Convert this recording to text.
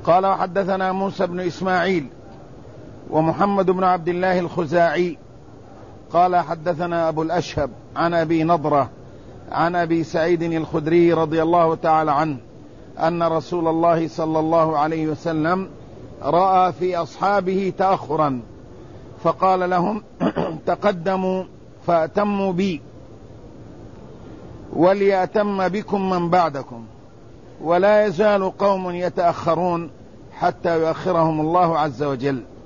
قال وحدثنا موسى بن إسماعيل ومحمد بن عبد الله الخزاعي قال حدثنا أبو الأشهب عن أبي نضرة عن أبي سعيد الخدري رضي الله تعالى عنه أن رسول الله صلى الله عليه وسلم رأى في أصحابه تأخرا فقال لهم تقدموا فأتموا بي وليأتم بكم من بعدكم، ولا يزال قوم يتأخرون حتى يؤخرهم الله عز وجل.